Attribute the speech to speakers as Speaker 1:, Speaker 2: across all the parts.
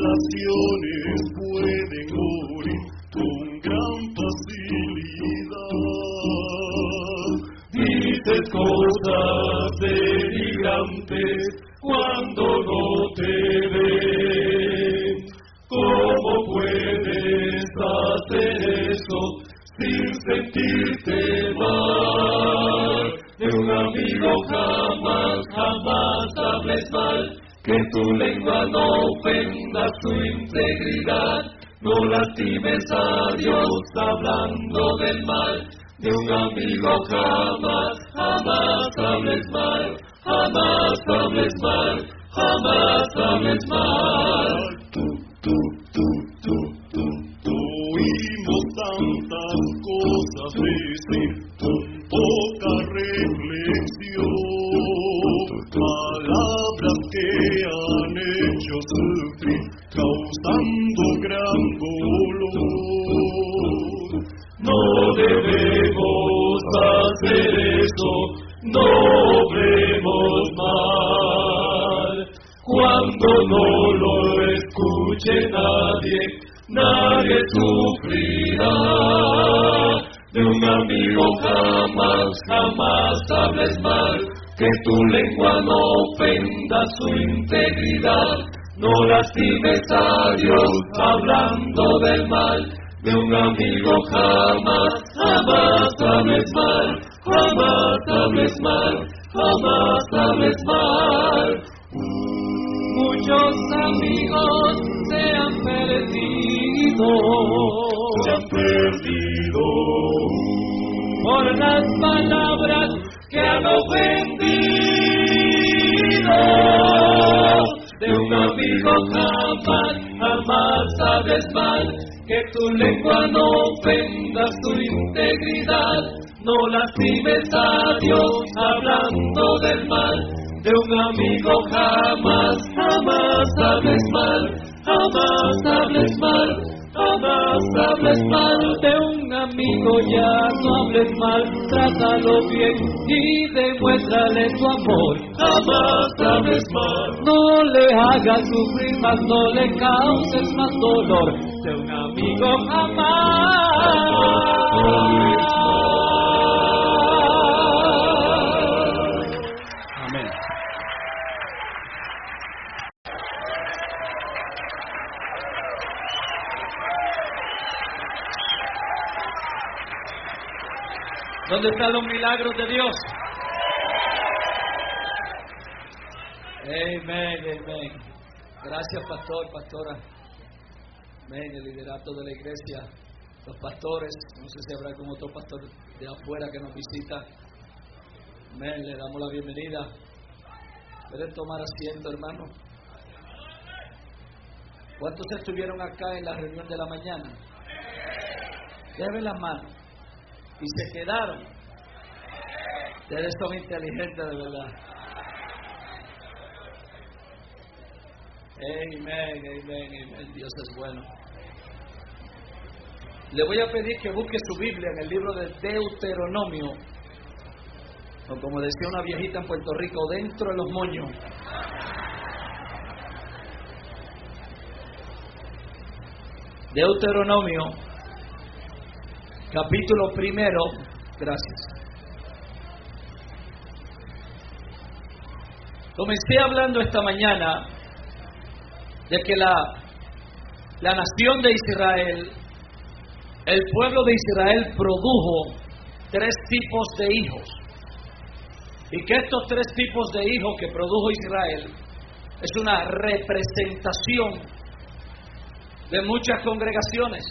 Speaker 1: naciones pueden morir con gran facilidad. Dices cosas denigrantes cuando no te ven. ¿Cómo puedes hacer eso sin sentirte mal? De un amigo jamás, jamás hables mal, que tu lengua no ofenda su integridad. No lastimes a Dios hablando del mal. De un amigo jamás, jamás hables mal, jamás hables mal, jamás hables mal. Oímos tantas cosas decir con poca reflexión, palabras que han hecho sufrir, causando gran dolor. No debemos hacer eso, no obremos mal. Cuando no lo escuche nadie, nadie sufrirá. De un amigo jamás, jamás hables mal, que tu lengua no ofenda su integridad. No lastimes a Dios hablando del mal. De un amigo jamás, jamás hables mal, jamás hables mal, jamás hables mal.
Speaker 2: Muchos amigos se han perdido, por las palabras que han ofendido.
Speaker 1: De un amigo jamás, jamás hables mal, que tu lengua no ofenda su integridad. No lastimes a Dios hablando del mal. De un amigo jamás, jamás hables mal, jamás hables mal, jamás hables mal.
Speaker 2: De un amigo ya no hables mal, trátalo bien y demuéstrale tu amor.
Speaker 1: Jamás hables mal.
Speaker 2: No le hagas sufrir más, no le causes más dolor. De un amigo jamás. ¿Dónde están los milagros de Dios? Amén, amén. Gracias, pastor, pastora. Amén, el liderato de la iglesia, los pastores. No sé si habrá algún otro pastor de afuera que nos visita. Amén, le damos la bienvenida. ¿Pueden tomar asiento, hermano? ¿Cuántos estuvieron acá en la reunión de la mañana? Leven las manos. Y se quedaron. Ustedes son inteligentes de verdad. Amén, amén, amén. Dios es bueno. Le voy a pedir que busque su Biblia en el libro de Deuteronomio, o como decía una viejita en Puerto Rico, dentro de los moños. Deuteronomio, capítulo 1. Gracias. Comencé hablando esta mañana de que la nación de Israel, el pueblo de Israel produjo 3 tipos de hijos. Y que estos 3 tipos de hijos que produjo Israel es una representación de muchas congregaciones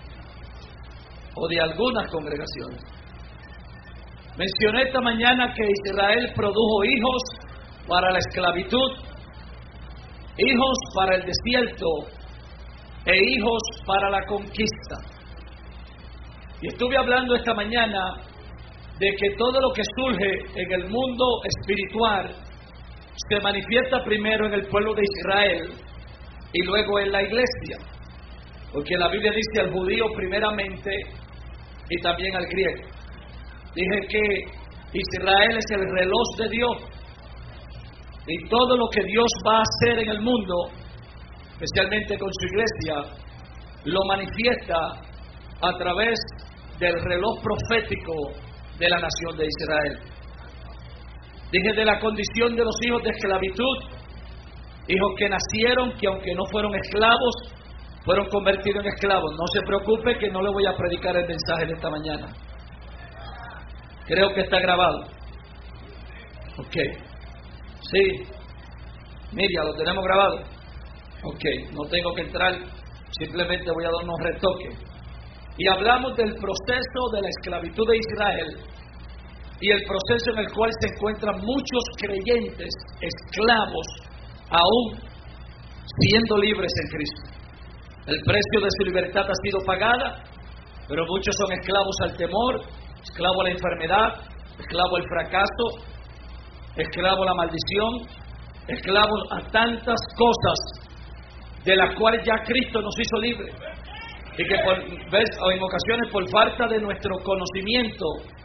Speaker 2: o de algunas congregaciones. Mencioné esta mañana que Israel produjo hijos para la esclavitud, hijos para el desierto e hijos para la conquista. Y estuve hablando esta mañana de que todo lo que surge en el mundo espiritual se manifiesta primero en el pueblo de Israel y luego en la iglesia. Porque la Biblia dice al judío primeramente y también al griego. Dije que Israel es el reloj de Dios y todo lo que Dios va a hacer en el mundo especialmente con su iglesia, lo manifiesta a través del reloj profético de la nación de Israel. Dije de la condición de los hijos de esclavitud, hijos que nacieron, que aunque no fueron esclavos, fueron convertidos en esclavos. No se preocupe que no le voy a predicar el mensaje de esta mañana. Creo que está grabado. Ok. Sí. Miriam, ¿lo tenemos grabado? Ok. No tengo que entrar, simplemente voy a dar unos retoques. Y hablamos del proceso de la esclavitud de Israel y el proceso en el cual se encuentran muchos creyentes esclavos aún siendo libres en Cristo. El precio de su libertad ha sido pagada, pero muchos son esclavos al temor, esclavos a la enfermedad, esclavos al fracaso, esclavos a la maldición, esclavos a tantas cosas de las cuales ya Cristo nos hizo libres. Y que en ocasiones por falta de nuestro conocimiento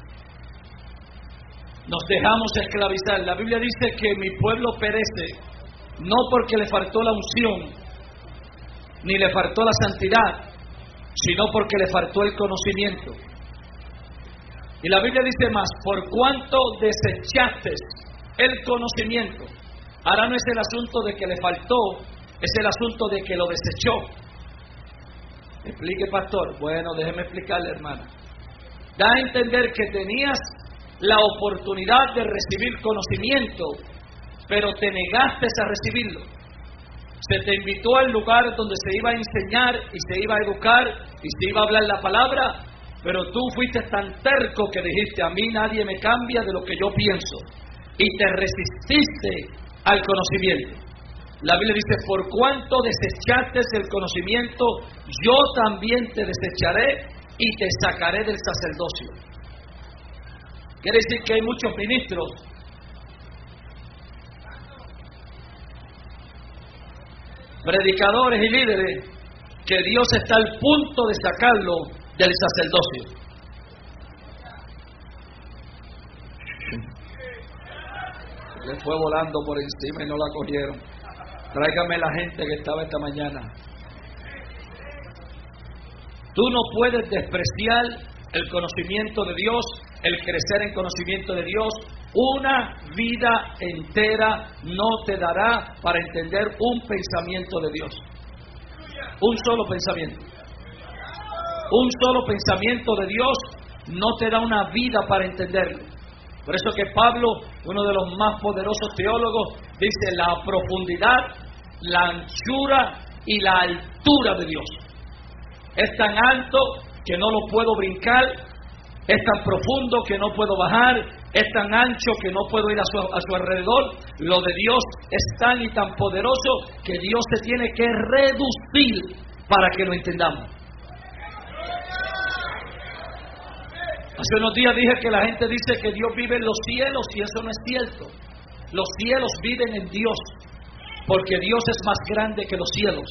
Speaker 2: nos dejamos esclavizar. La Biblia dice que mi pueblo perece no porque le faltó la unción ni le faltó la santidad, sino porque le faltó el conocimiento. Y la Biblia dice más: por cuanto desechaste el conocimiento. Ahora no es el asunto de que le faltó, es el asunto de que lo desechó. Explique, pastor. Bueno, déjeme explicarle, hermana. Da a entender que tenías la oportunidad de recibir conocimiento, pero te negaste a recibirlo. Se te invitó al lugar donde se iba a enseñar y se iba a educar y se iba a hablar la palabra, pero tú fuiste tan terco que dijiste: a mí nadie me cambia de lo que yo pienso, y te resististe al conocimiento. La Biblia dice: por cuanto desechaste el conocimiento, yo también te desecharé y te sacaré del sacerdocio. Quiere decir que hay muchos ministros predicadores y líderes que Dios está al punto de sacarlo del sacerdocio. Le fue volando por encima y no la cogieron. Tráigame la gente que estaba esta mañana. Tú no puedes despreciar el conocimiento de Dios, el crecer en conocimiento de Dios. Una vida entera no te dará para entender un pensamiento de Dios. Un solo pensamiento. Un solo pensamiento de Dios no te da una vida para entenderlo. Por eso que Pablo, uno de los más poderosos teólogos, dice: la profundidad, la anchura y la altura de Dios. Es tan alto que no lo puedo brincar, es tan profundo que no puedo bajar, es tan ancho que no puedo ir a su alrededor. Lo de Dios es tan y tan poderoso que Dios se tiene que reducir para que lo entendamos. Hace unos días dije que la gente dice que Dios vive en los cielos, y eso no es cierto. Los cielos viven en Dios, porque Dios es más grande que los cielos.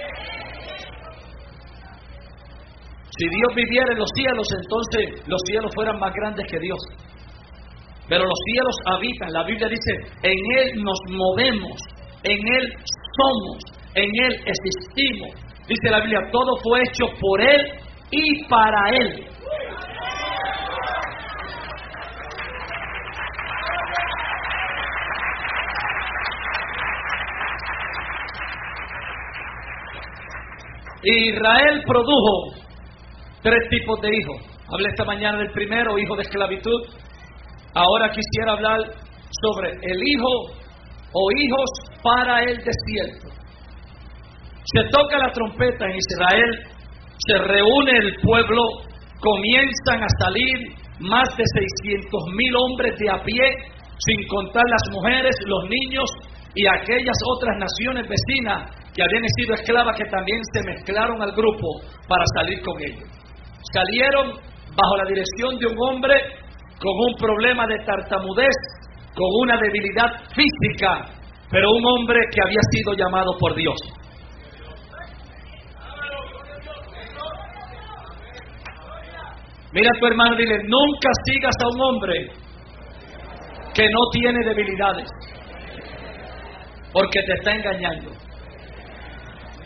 Speaker 2: Si Dios viviera en los cielos, entonces los cielos fueran más grandes que Dios. Pero los cielos habitan. La Biblia dice: en Él nos movemos, en Él somos, en Él existimos. Dice la Biblia: todo fue hecho por Él y para Él. Israel produjo 3 tipos de hijos. Hablé esta mañana del primero, hijo de esclavitud. Ahora quisiera hablar sobre el hijo o hijos para el desierto. Se toca la trompeta en Israel, se reúne el pueblo, comienzan a salir más de 600,000 hombres de a pie, sin contar las mujeres, los niños y aquellas otras naciones vecinas que habían sido esclavas, que también se mezclaron al grupo para salir con ellos. Salieron bajo la dirección de un hombre con un problema de tartamudez, con una debilidad física, pero un hombre que había sido llamado por Dios. Mira a tu hermano y dile: nunca sigas a un hombre que no tiene debilidades, porque te está engañando.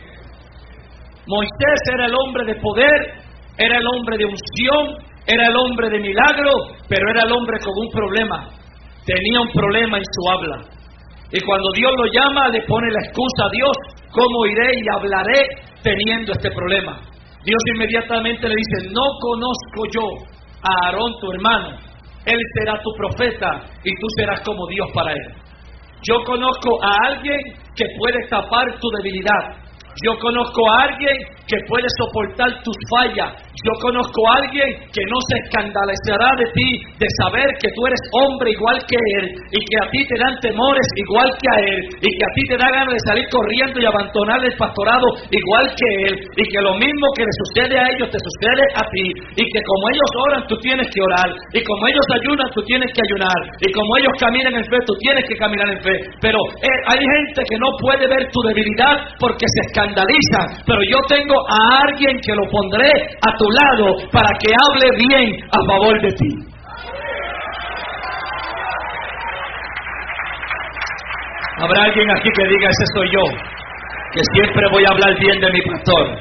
Speaker 2: Moisés era el hombre de poder, era el hombre de unción, era el hombre de milagro, pero era el hombre con un problema. Tenía un problema en su habla. Y cuando Dios lo llama, le pone la excusa a Dios: ¿cómo iré y hablaré teniendo este problema? Dios inmediatamente le dice: no conozco yo a Aarón tu hermano, él será tu profeta y tú serás como Dios para él. Yo conozco a alguien que puede tapar tu debilidad. Yo conozco a alguien que puede soportar tus fallas. Yo conozco a alguien que no se escandalizará de ti, de saber que tú eres hombre igual que él, y que a ti te dan temores igual que a él, y que a ti te da ganas de salir corriendo y abandonar el pastorado igual que él, y que lo mismo que le sucede a ellos te sucede a ti, y que como ellos oran tú tienes que orar, y como ellos ayunan tú tienes que ayunar, y como ellos caminan en fe tú tienes que caminar en fe. Pero hay gente que no puede ver tu debilidad porque se escandaliza, pero yo tengo a alguien que lo pondré a tu lado para que hable bien a favor de ti. Habrá alguien aquí que diga: ese soy yo, que siempre voy a hablar bien de mi pastor.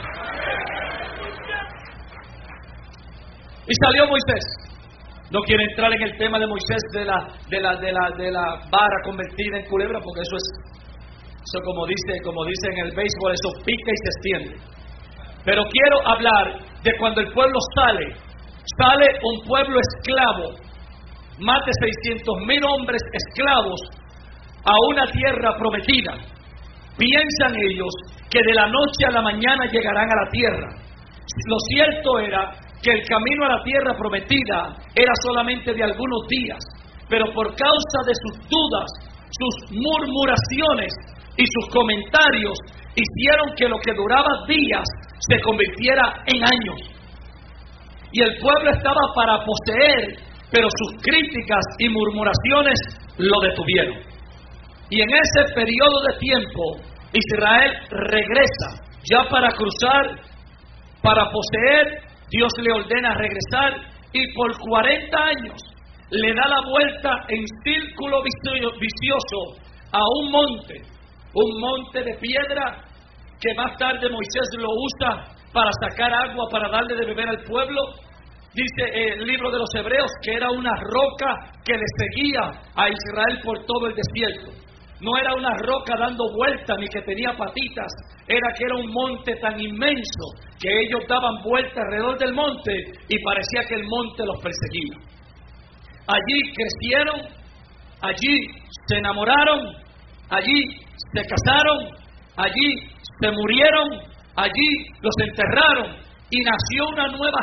Speaker 2: Y salió Moisés. No quiero entrar en el tema de Moisés de la vara convertida en culebra, porque eso como dice en el béisbol, eso pica y se extiende. Pero quiero hablar de cuando el pueblo sale un pueblo esclavo, más de 600,000 hombres esclavos, a una tierra prometida. Piensan ellos que de la noche a la mañana llegarán a la tierra. Lo cierto era que el camino a la tierra prometida era solamente de algunos días, pero por causa de sus dudas, sus murmuraciones y sus comentarios, hicieron que lo que duraba días se convirtiera en años. Y el pueblo estaba para poseer, pero sus críticas y murmuraciones lo detuvieron. Y en ese periodo de tiempo, Israel regresa ya para cruzar, para poseer. Dios le ordena regresar, y por 40 años le da la vuelta en círculo vicioso a un monte de piedra, que más tarde Moisés lo usa para sacar agua, para darle de beber al pueblo. Dice el libro de los Hebreos que era una roca que le seguía a Israel por todo el desierto. No era una roca dando vueltas ni que tenía patitas, era que era un monte tan inmenso que ellos daban vuelta alrededor del monte y parecía que el monte los perseguía. Allí crecieron, allí se enamoraron, allí se casaron, allí se murieron, allí los enterraron, y nació una nueva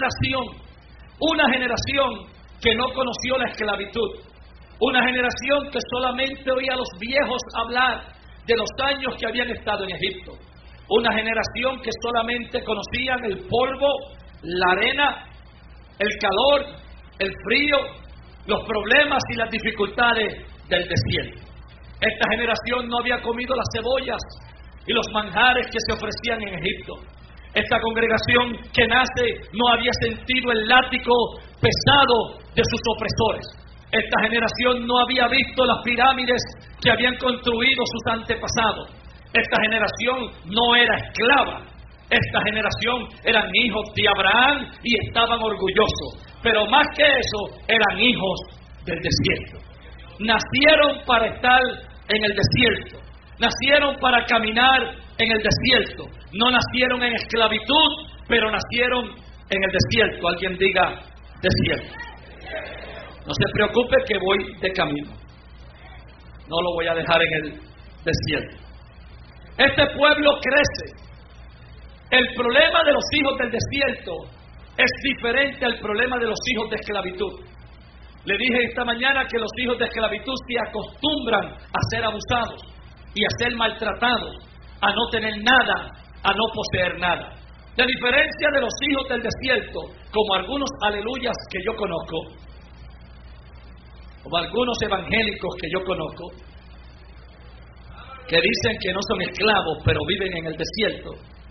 Speaker 2: generación que no conoció la esclavitud, una generación que solamente oía a los viejos hablar de los años que habían estado en Egipto, una generación que solamente conocían el polvo, la arena, el calor, el frío, los problemas y las dificultades del desierto. Esta generación no había comido las cebollas y los manjares que se ofrecían en Egipto. Esta congregación que nace no había sentido el látigo pesado de sus opresores. Esta generación no había visto las pirámides que habían construido sus antepasados. Esta generación no era esclava. Esta generación eran hijos de Abraham y estaban orgullosos. Pero más que eso, eran hijos del desierto. Nacieron para estar en el desierto. Nacieron para caminar en el desierto. No nacieron en esclavitud, pero nacieron en el desierto. Alguien diga desierto. No se preocupe que voy de camino. No lo voy a dejar en el desierto. Este pueblo crece. El problema de los hijos del desierto es diferente al problema de los hijos de esclavitud. Le dije esta mañana que los hijos de esclavitud se acostumbran a ser abusados y a ser maltratados, a no tener nada, a no poseer nada. La diferencia de los hijos del desierto, como algunos aleluyas que yo conozco, como algunos evangélicos que yo conozco, que dicen que no son esclavos, pero viven en el desierto.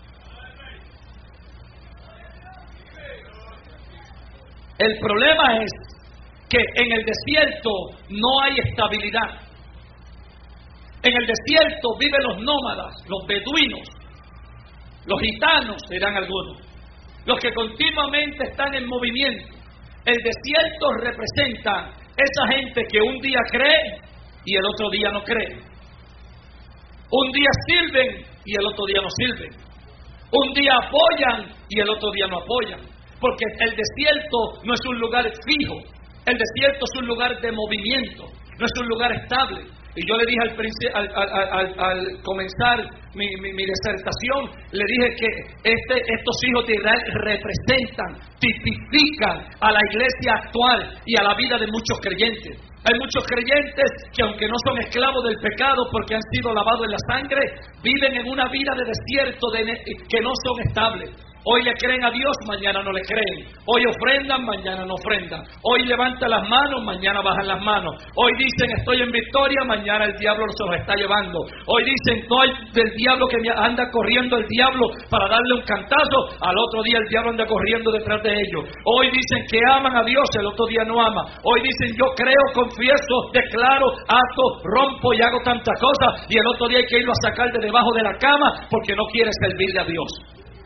Speaker 2: El problema es que en el desierto no hay estabilidad. En el desierto viven los nómadas, los beduinos, Los gitanos serán algunos. Los que continuamente están en movimiento. El desierto representa esa gente que un día cree y el otro día no cree. Un día sirven y el otro día no sirven. Un día apoyan y el otro día no apoyan. Porque el desierto no es un lugar fijo. El desierto es un lugar de movimiento. No es un lugar estable. Y yo le dije al comenzar mi disertación, le dije que estos hijos de Israel representan, tipifican a la iglesia actual y a la vida de muchos creyentes. Hay muchos creyentes que, aunque no son esclavos del pecado porque han sido lavados en la sangre, viven en una vida de desierto que no son estables. Hoy le creen a Dios, mañana no le creen. Hoy ofrendan, mañana no ofrendan. Hoy levantan las manos, mañana bajan las manos. Hoy dicen estoy en victoria, mañana el diablo se los está llevando. Hoy dicen no hay del diablo que anda corriendo el diablo para darle un cantazo, al otro día el diablo anda corriendo detrás de ellos. Hoy dicen que aman a Dios, el otro día no ama. Hoy dicen yo creo, confieso, declaro, ato, rompo y hago tantas cosas, y el otro día hay que irlo a sacar de debajo de la cama porque no quiere servirle a Dios.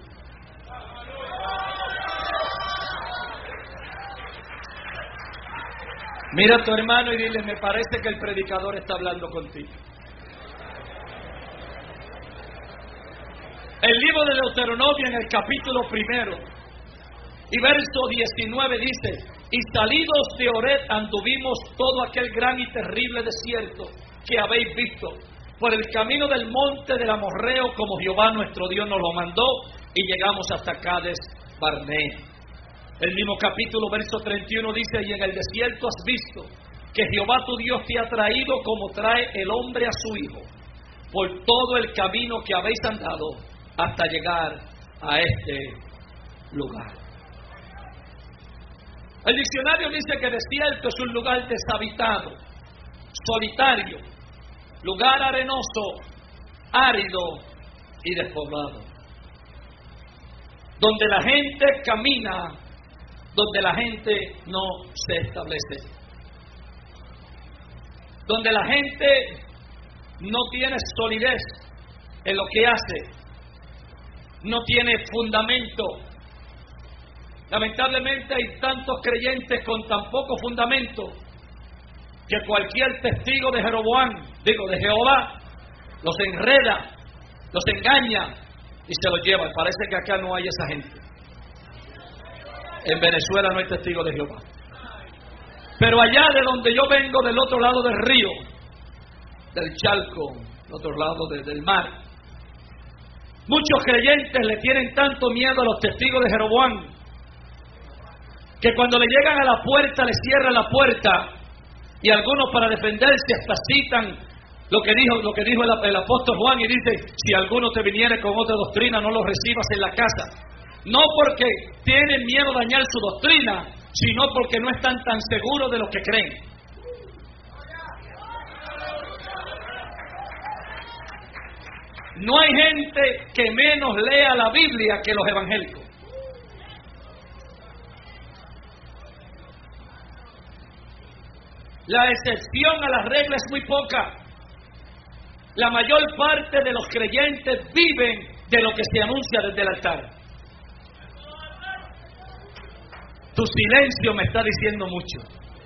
Speaker 2: Mira a tu hermano y dile, me parece que el predicador está hablando contigo. El libro de Deuteronomio en el capítulo 1 y verso 19 dice, y salidos de Horeb anduvimos todo aquel gran y terrible desierto que habéis visto, por el camino del monte del Amorreo, como Jehová nuestro Dios nos lo mandó, y llegamos hasta Cades Barnea. El mismo capítulo, verso 31 dice, y en el desierto has visto que Jehová tu Dios te ha traído como trae el hombre a su hijo, por todo el camino que habéis andado hasta llegar a este lugar. El diccionario dice que desierto es un lugar deshabitado, solitario, lugar arenoso, árido y despoblado, donde la gente camina, donde la gente no se establece, donde la gente no tiene solidez en lo que hace, no tiene fundamento. Lamentablemente hay tantos creyentes con tan poco fundamento que cualquier testigo de de Jehová, los enreda, los engaña y se los lleva. Parece que acá no hay esa gente. En Venezuela no hay testigo de Jehová. Pero allá de donde yo vengo, del otro lado del río, del charco, del otro lado del mar, muchos creyentes le tienen tanto miedo a los testigos de Jeroboam que cuando le llegan a la puerta le cierran la puerta, y algunos para defenderse hasta citan lo que dijo el apóstol Juan, y dice, si alguno te viniere con otra doctrina, no lo recibas en la casa. No porque tienen miedo a dañar su doctrina, sino porque no están tan seguros de lo que creen. No hay gente que menos lea la Biblia que los evangélicos. La excepción a la regla es muy poca. La mayor parte de los creyentes viven de lo que se anuncia desde el altar. Tu silencio me está diciendo mucho.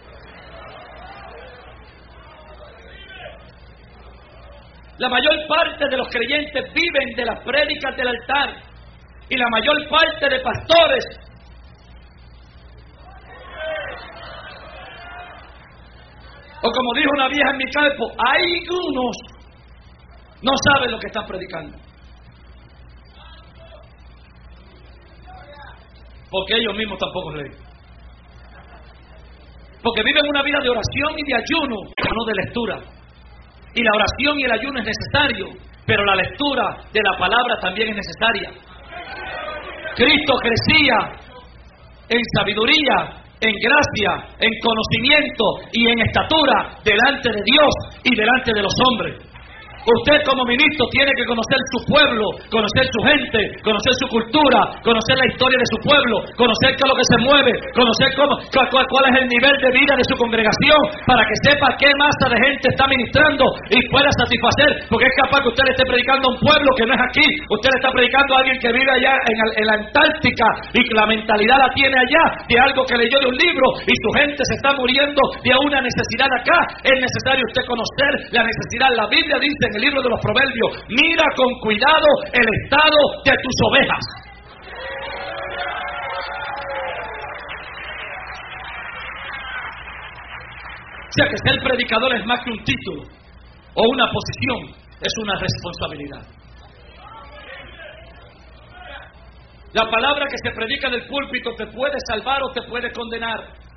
Speaker 2: La mayor parte de los creyentes viven de las prédicas del altar, y la mayor parte de pastores o como dijo una vieja en mi campo, hay algunos no saben lo que están predicando, porque ellos mismos tampoco leen, porque viven una vida de oración y de ayuno, no de lectura. Y la oración y el ayuno es necesario, pero la lectura de la palabra también es necesaria. Cristo crecía en sabiduría, en gracia, en conocimiento y en estatura delante de Dios y delante de los hombres. Usted como ministro tiene que conocer su pueblo, conocer su gente, conocer su cultura, conocer la historia de su pueblo, conocer qué es lo que se mueve, conocer cuál es el nivel de vida de su congregación, para que sepa qué masa de gente está ministrando y pueda satisfacer, porque es capaz que usted le esté predicando a un pueblo que no es aquí, usted le está predicando a alguien que vive allá en la Antártica y que la mentalidad la tiene allá de algo que leyó de un libro y su gente se está muriendo de una necesidad acá. Es necesario usted conocer la necesidad. La Biblia dice en el libro de los Proverbios: mira con cuidado el estado de tus ovejas. O sea que ser predicador es más que un título o una posición, es una responsabilidad. La palabra que se predica del púlpito te puede salvar o te puede condenar.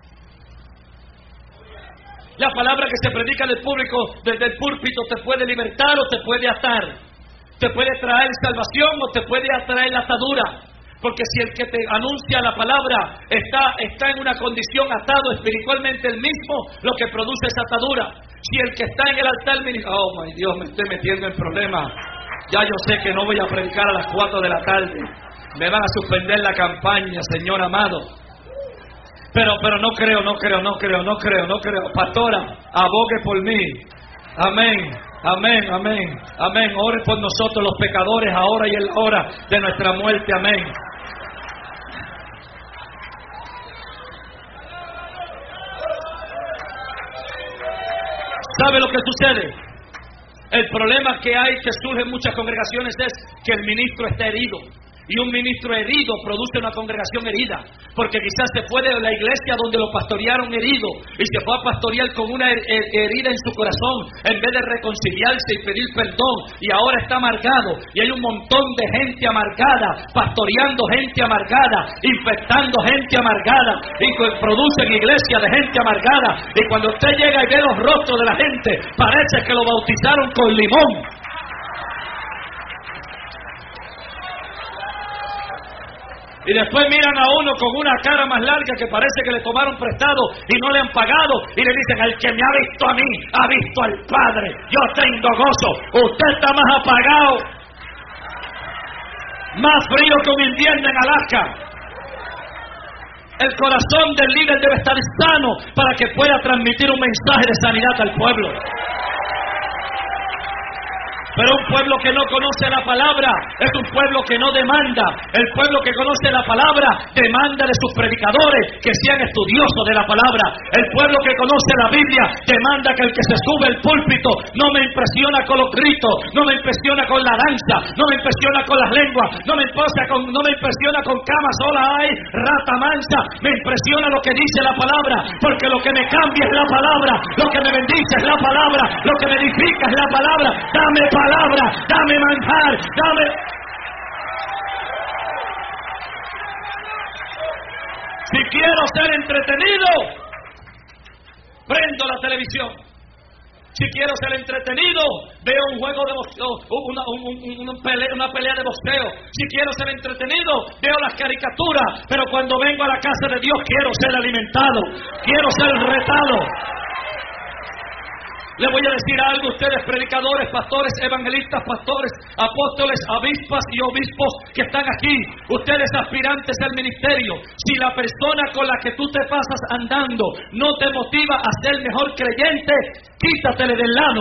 Speaker 2: La palabra que se predica del público, desde el púlpito, te puede libertar o te puede atar. Te puede traer salvación o te puede atraer la atadura. Porque si el que te anuncia la palabra está en una condición atado espiritualmente el mismo, lo que produce es atadura. Si el que está en el altar oh my Dios, me estoy metiendo en problemas. Ya yo sé que no voy a predicar a las 4 de la tarde. Me van a suspender la campaña, Señor amado. Pero no creo. Pastora, abogue por mí. Amén. Ore por nosotros los pecadores, ahora y en la hora de nuestra muerte. Amén. ¿Sabe lo que sucede? El problema que surge en muchas congregaciones es que el ministro está herido. Y un ministro herido produce una congregación herida, porque quizás se fue de la iglesia donde lo pastorearon herido y se fue a pastorear con una herida en su corazón, en vez de reconciliarse y pedir perdón, y ahora está amargado. Y hay un montón de gente amargada, pastoreando gente amargada, infectando gente amargada, y producen iglesia de gente amargada. Y cuando usted llega y ve los rostros de la gente, parece que lo bautizaron con limón. Y después miran a uno con una cara más larga que parece que le tomaron prestado y no le han pagado. Y le dicen: el que me ha visto a mí, ha visto al Padre. Yo tengo gozo. Usted está más apagado, más frío que un invierno en Alaska. El corazón del líder debe estar sano para que pueda transmitir un mensaje de sanidad al pueblo. Pero un pueblo que no conoce la palabra es un pueblo que no demanda. El pueblo que conoce la palabra demanda de sus predicadores que sean estudiosos de la palabra. El pueblo que conoce la Biblia demanda que el que se sube al púlpito no me impresiona con los gritos, no me impresiona con la danza, no me impresiona con las lenguas, no me impresiona con cama sola hay, rata mansa. Me impresiona lo que dice la palabra, porque lo que me cambia es la palabra, lo que me bendice es la palabra, lo que me edifica es la palabra. Dame palabra, dame manjar, dame. Si quiero ser entretenido, prendo la televisión. Si quiero ser entretenido, veo un juego de boxeo, una pelea de boxeo. Si quiero ser entretenido, veo las caricaturas. Pero cuando vengo a la casa de Dios, quiero ser alimentado, quiero ser retado. Le voy a decir algo: ustedes predicadores, pastores, evangelistas, pastores, apóstoles, avispas y obispos que están aquí, ustedes aspirantes al ministerio, si la persona con la que tú te pasas andando no te motiva a ser mejor creyente, quítatele del lado.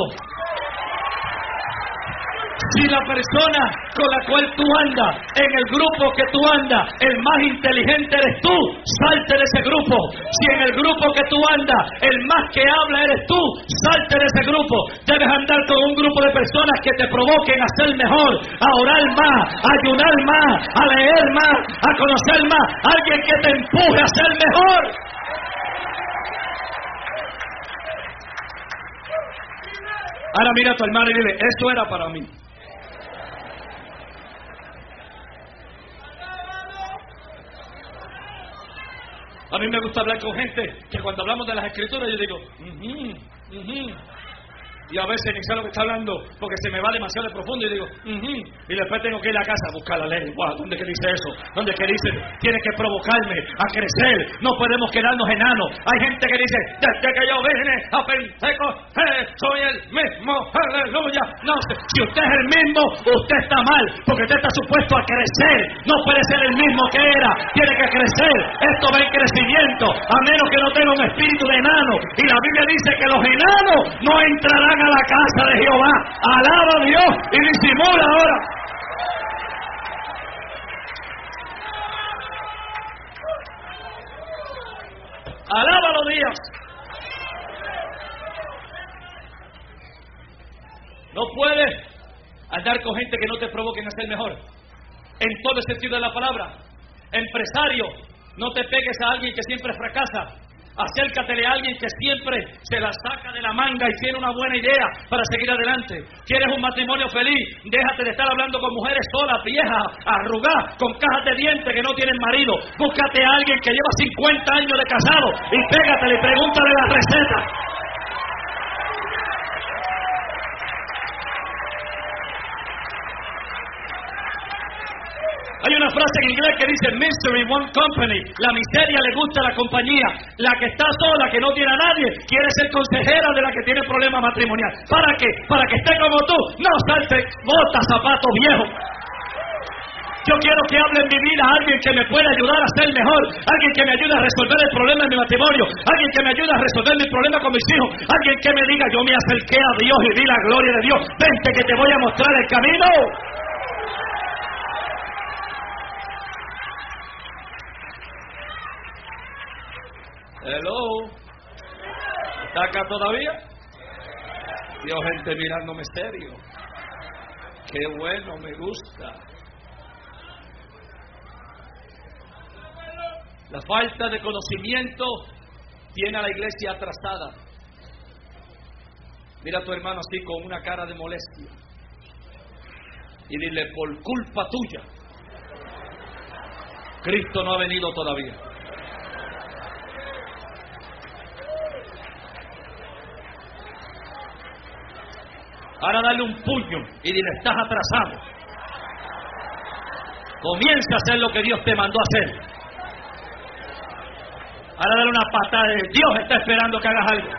Speaker 2: Si la persona con la cual tú andas, en el grupo que tú andas, el más inteligente eres tú, salte de ese grupo. Si en el grupo que tú andas, el más que habla eres tú, salte de ese grupo. Debes andar con un grupo de personas que te provoquen a ser mejor, a orar más, a ayunar más, a leer más, a conocer más. Alguien que te empuje a ser mejor. Ahora mira a tu hermano y dile: eso era para mí. A mí me gusta hablar con gente que cuando hablamos de las escrituras yo digo, Y a veces ni sé lo que está hablando porque se me va demasiado de profundo y digo, y después tengo que ir a la casa a buscar la ley. Wow, ¿dónde que dice eso? ¿Dónde que dice? Tienes que provocarme a crecer. No podemos quedarnos enanos. Hay gente que dice, desde que yo vine a Pentecostés, soy el mismo. Aleluya. No, si usted es el mismo, usted está mal, porque usted está supuesto a crecer. No puede ser el mismo que era. Tiene que crecer. Esto va en crecimiento, a menos que no tenga un espíritu de enano. Y la Biblia dice que los enanos no entrarán a la casa de Jehová. Alaba a Dios y disimula ahora. Alábalo, Dios. No puedes andar con gente que no te provoquen a ser mejor. En todo el sentido de la palabra. Empresario, no te pegues a alguien que siempre fracasa. Acércatele a alguien que siempre se la saca de la manga y tiene una buena idea para seguir adelante. ¿Quieres un matrimonio feliz? Déjate de estar hablando con mujeres solas, viejas, arrugadas, con cajas de dientes que no tienen marido. Búscate a alguien que lleva 50 años de casado y pégatele y pregúntale la receta. Hay una frase en inglés que dice misery one company. La miseria le gusta a la compañía. La que está sola, que no tiene a nadie, quiere ser consejera de la que tiene problemas matrimoniales. ¿Para qué? Para que esté como tú. No salte botas, zapatos viejos. Yo quiero que hable en mi vida alguien que me pueda ayudar a ser mejor, alguien que me ayude a resolver el problema en mi matrimonio, alguien que me ayude a resolver mi problema con mis hijos, alguien que me diga, yo me acerqué a Dios y vi la gloria de Dios. Vente que te voy a mostrar el camino. Hello. ¿Está acá todavía? Dios, gente mirándome serio. Qué bueno, me gusta. La falta de conocimiento tiene a la iglesia atrasada. Mira a tu hermano así con una cara de molestia y dile, por culpa tuya, Cristo no ha venido todavía. Ahora dale un puño y dile, estás atrasado. Comienza a hacer lo que Dios te mandó a hacer. Ahora dale una patada de Dios está esperando que hagas algo.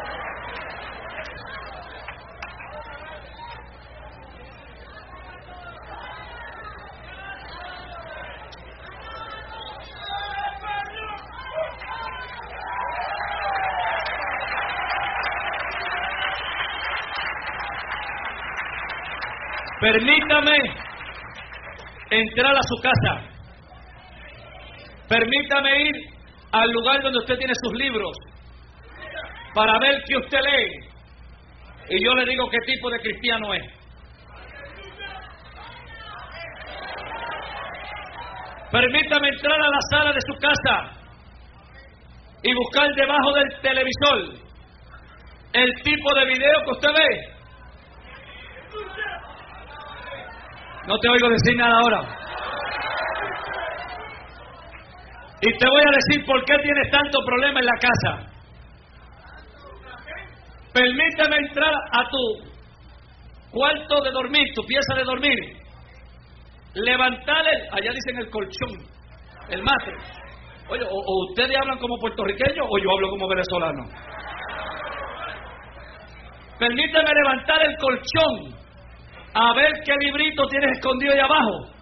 Speaker 2: Permítame entrar a su casa. Permítame ir al lugar donde usted tiene sus libros para ver qué usted lee. Y yo le digo qué tipo de cristiano es. Permítame entrar a la sala de su casa y buscar debajo del televisor el tipo de video que usted ve. No te oigo decir nada ahora. Y te voy a decir por qué tienes tanto problema en la casa. Permíteme entrar a tu cuarto de dormir, tu pieza de dormir. Levantar allá dicen el colchón, el matre. Oye, o ustedes hablan como puertorriqueños o yo hablo como venezolano. Permíteme levantar el colchón a ver qué librito tienes escondido ahí abajo.